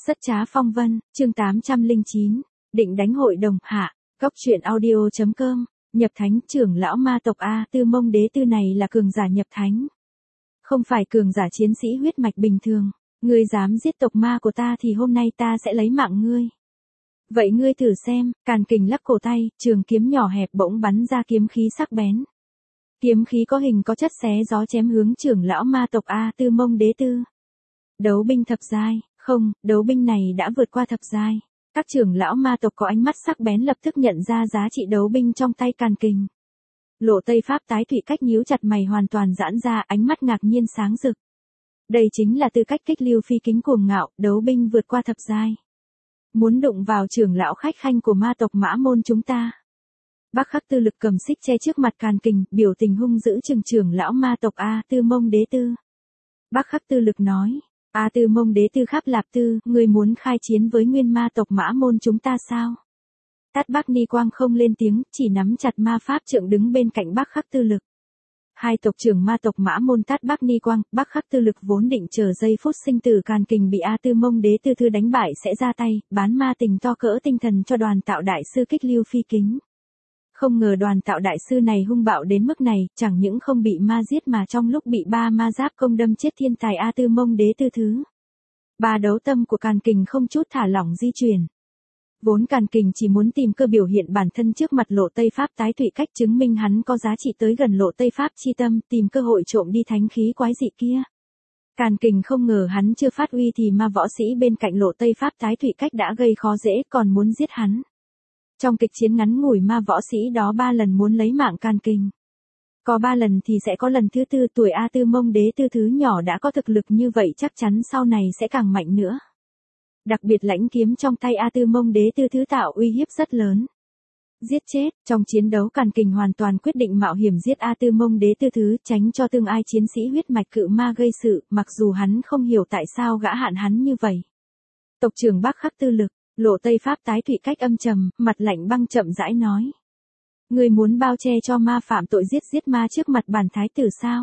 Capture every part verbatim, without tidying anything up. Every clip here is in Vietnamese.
Rất trá phong vân, chương tám trăm lẻ chín, định đánh hội đồng hạ, góc truyện audio chấm com, nhập thánh trưởng lão ma tộc A Tư Mông Đế Tư này là cường giả nhập thánh. Không phải cường giả chiến sĩ huyết mạch bình thường, ngươi dám giết tộc ma của ta thì hôm nay ta sẽ lấy mạng ngươi. Vậy ngươi thử xem, Càn Kình lắc cổ tay, trường kiếm nhỏ hẹp bỗng bắn ra kiếm khí sắc bén. Kiếm khí có hình có chất xé gió chém hướng trưởng lão ma tộc A Tư Mông Đế Tư. Đấu binh thập giai, không, đấu binh này đã vượt qua thập giai. Các trưởng lão ma tộc có ánh mắt sắc bén lập tức nhận ra giá trị đấu binh trong tay Càn Kình. Lộ Tây Pháp tái thụy cách nhíu chặt mày hoàn toàn giãn ra, ánh mắt ngạc nhiên sáng rực. Đây chính là tư cách kích lưu phi kính cuồng ngạo, đấu binh vượt qua thập giai. Muốn đụng vào trưởng lão khách khanh của ma tộc Mã Môn chúng ta. Bác Khắc Tư Lực cầm xích che trước mặt Càn Kình, biểu tình hung dữ trừng trưởng lão ma tộc A Tư Mông Đế Tư. Bác Khắc Tư Lực nói, A Tư Mông Đế Tư Kháp Lạp Tư, ngươi muốn khai chiến với nguyên ma tộc Mã Môn chúng ta sao? Tát Bác Ni Quang không lên tiếng, chỉ nắm chặt ma pháp trượng đứng bên cạnh Bác Khắc Tư Lực. Hai tộc trưởng ma tộc Mã Môn Tát Bác Ni Quang, Bác Khắc Tư Lực vốn định chờ giây phút sinh tử Càn Kình bị A Tư Mông Đế Tư Thư đánh bại sẽ ra tay, bán ma tình to cỡ tinh thần cho đoàn tạo đại sư kích lưu phi kính. Không ngờ đoàn tạo đại sư này hung bạo đến mức này, chẳng những không bị ma giết mà trong lúc bị ba ma giáp công đâm chết thiên tài A Tư Mông Đế Tư Thứ. Ba đấu tâm của Càn Kình không chút thả lỏng di chuyển. Vốn Càn Kình chỉ muốn tìm cơ biểu hiện bản thân trước mặt Lộ Tây Pháp tái thụy cách chứng minh hắn có giá trị tới gần Lộ Tây Pháp chi tâm, tìm cơ hội trộm đi thánh khí quái dị kia. Càn Kình không ngờ hắn chưa phát uy thì ma võ sĩ bên cạnh Lộ Tây Pháp tái thụy cách đã gây khó dễ còn muốn giết hắn. Trong kịch chiến ngắn ngủi ma võ sĩ đó ba lần muốn lấy mạng Càn Kình. Có ba lần thì sẽ có lần thứ tư, tuổi A Tư Mông Đế Tư Thứ nhỏ đã có thực lực như vậy chắc chắn sau này sẽ càng mạnh nữa. Đặc biệt lãnh kiếm trong tay A Tư Mông Đế Tư Thứ tạo uy hiếp rất lớn. Giết chết, trong chiến đấu Càn Kình hoàn toàn quyết định mạo hiểm giết A Tư Mông Đế Tư Thứ tránh cho tương ai chiến sĩ huyết mạch cự ma gây sự, mặc dù hắn không hiểu tại sao gã hạn hắn như vậy. Tộc trưởng Bác Khắc Tư Lực, Lộ Tây Pháp tái thụy cách âm trầm, mặt lạnh băng chậm rãi nói. Người muốn bao che cho ma phạm tội giết giết ma trước mặt bản thái tử sao?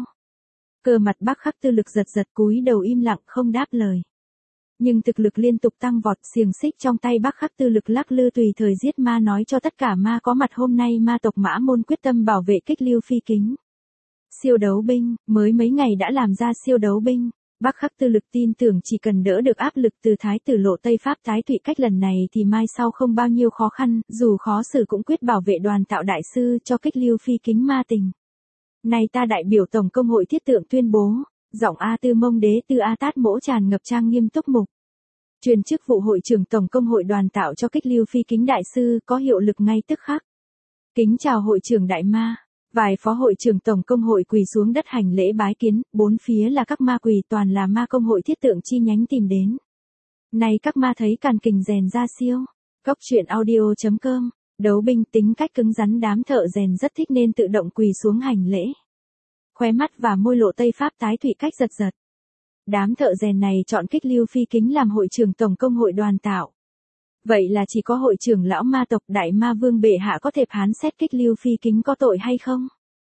Cơ mặt Bác Khắc Tư Lực giật giật cúi đầu im lặng không đáp lời. Nhưng thực lực liên tục tăng vọt, xiềng xích trong tay Bác Khắc Tư Lực lắc lư tùy thời giết ma nói cho tất cả ma có mặt hôm nay ma tộc Mã Môn quyết tâm bảo vệ kích lưu phi kính. Siêu đấu binh, mới mấy ngày đã làm ra siêu đấu binh. Bác Khắc Tư Lực tin tưởng chỉ cần đỡ được áp lực từ thái tử Lộ Tây Pháp tái thụy cách lần này thì mai sau không bao nhiêu khó khăn, dù khó xử cũng quyết bảo vệ đoàn tạo đại sư cho kích lưu phi kính ma tình. Này ta đại biểu Tổng công hội thiết tượng tuyên bố, giọng A Tư Mông Đế Tư A Tát Mỗ tràn ngập trang nghiêm túc mục. Truyền chức vụ hội trưởng Tổng công hội đoàn tạo cho kích lưu phi kính đại sư có hiệu lực ngay tức khắc. Kính chào hội trưởng đại ma. Vài phó hội trưởng tổng công hội quỳ xuống đất hành lễ bái kiến, bốn phía là các ma quỳ toàn là ma công hội thiết tượng chi nhánh tìm đến. Này các ma thấy Càn Kình rèn ra siêu. Góc truyện audio chấm com, đấu binh tính cách cứng rắn đám thợ rèn rất thích nên tự động quỳ xuống hành lễ. Khóe mắt và môi Lộ Tây Pháp tái thụy cách giật giật. Đám thợ rèn này chọn kích lưu phi kính làm hội trưởng tổng công hội đoàn tạo. Vậy là chỉ có hội trưởng lão ma tộc đại ma vương bệ hạ có thể phán xét kích lưu phi kính có tội hay không?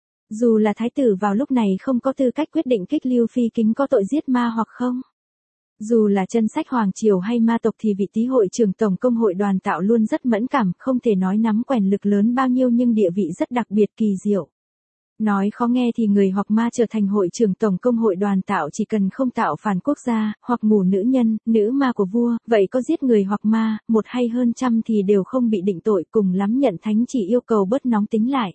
Dù là thái tử vào lúc này không có tư cách quyết định kích lưu phi kính có tội giết ma hoặc không. Dù là chân sách hoàng triều hay ma tộc thì vị trí hội trưởng tổng công hội đoàn tạo luôn rất mẫn cảm, không thể nói nắm quyền lực lớn bao nhiêu nhưng địa vị rất đặc biệt kỳ diệu. Nói khó nghe thì người hoặc ma trở thành hội trưởng tổng công hội đoàn tạo chỉ cần không tạo phản quốc gia, hoặc mù nữ nhân, nữ ma của vua, vậy có giết người hoặc ma, một hay hơn trăm thì đều không bị định tội, cùng lắm nhận thánh chỉ yêu cầu bớt nóng tính lại.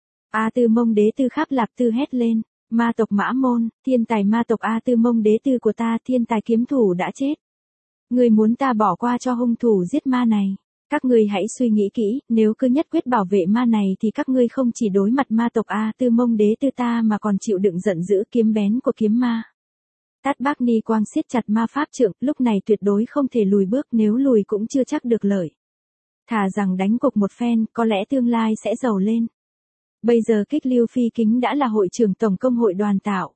A Tư Mông Đế Tư Kháp Lạp Tư hét lên, ma tộc Mã Môn, thiên tài ma tộc A Tư Mông Đế Tư của ta, thiên tài kiếm thủ đã chết. Người muốn ta bỏ qua cho hung thủ giết ma này. Các ngươi hãy suy nghĩ kỹ, nếu cứ nhất quyết bảo vệ ma này thì các ngươi không chỉ đối mặt ma tộc A Tư Mông Đế Tư ta mà còn chịu đựng giận dữ kiếm bén của kiếm ma. Tát Bác Ni Quang siết chặt ma pháp trượng, lúc này tuyệt đối không thể lùi bước, nếu lùi cũng chưa chắc được lợi. Thà rằng đánh cuộc một phen, có lẽ tương lai sẽ giàu lên. Bây giờ kích lưu phi kính đã là hội trưởng tổng công hội đoàn tạo.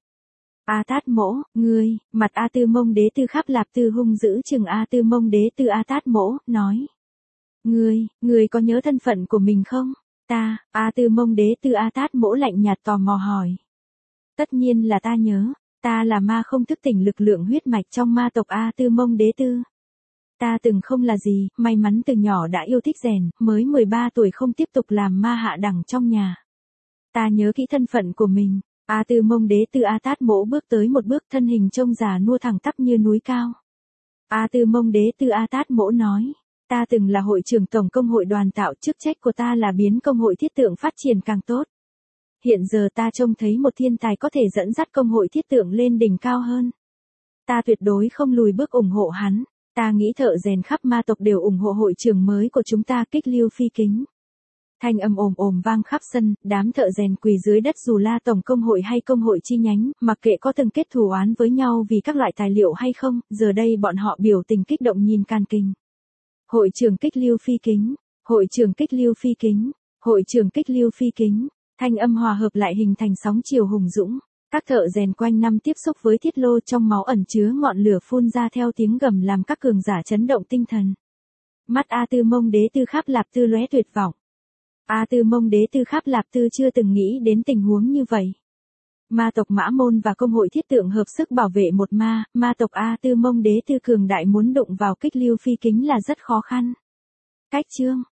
A Tát Mỗ, ngươi, mặt A Tư Mông Đế Tư Kháp Lạp Tư hung dữ chừng A Tư Mông Đế Tư A Tát Mỗ, nói. Ngươi, ngươi có nhớ thân phận của mình không? Ta, A Tư Mông Đế Tư A Tát Mỗ lạnh nhạt tò mò hỏi. Tất nhiên là ta nhớ, ta là ma không thức tỉnh lực lượng huyết mạch trong ma tộc A Tư Mông Đế Tư. Ta từng không là gì, may mắn từ nhỏ đã yêu thích rèn, mới mười ba tuổi không tiếp tục làm ma hạ đẳng trong nhà. Ta nhớ kỹ thân phận của mình. A Tư Mông Đế Tư A Tát Mỗ bước tới một bước, thân hình trông già nua thẳng tắp như núi cao. A Tư Mông Đế Tư A Tát Mỗ nói, ta từng là hội trưởng tổng công hội đoàn tạo, chức trách của ta là biến công hội thiết tượng phát triển càng tốt. Hiện giờ ta trông thấy một thiên tài có thể dẫn dắt công hội thiết tượng lên đỉnh cao hơn. Ta tuyệt đối không lùi bước ủng hộ hắn. Ta nghĩ thợ rèn khắp ma tộc đều ủng hộ hội trưởng mới của chúng ta, Kích Lưu Phi Kính. Thanh âm ồm ồm vang khắp sân, đám thợ rèn quỳ dưới đất dù là tổng công hội hay công hội chi nhánh, mặc kệ có từng kết thù oán với nhau vì các loại tài liệu hay không, giờ đây bọn họ biểu tình kích động nhìn can kinh. Hội trưởng Kích Lưu Phi Kính, hội trưởng Kích Lưu Phi Kính, hội trưởng Kích Lưu Phi Kính, thanh âm hòa hợp lại hình thành sóng chiều hùng dũng. Các thợ rèn quanh năm tiếp xúc với thiết lô, trong máu ẩn chứa ngọn lửa phun ra theo tiếng gầm làm các cường giả chấn động tinh thần. Mắt A Tư Mông Đế Tư Kháp Lạp Tư lóe tuyệt vọng. A Tư Mông Đế Tư Kháp Lạp Tư chưa từng nghĩ đến tình huống như vậy. Ma tộc Mã Môn và công hội thiết tượng hợp sức bảo vệ một ma, ma tộc A Tư Mông Đế Tư cường đại muốn đụng vào Kích Lưu Phi Kính là rất khó khăn. Cách chương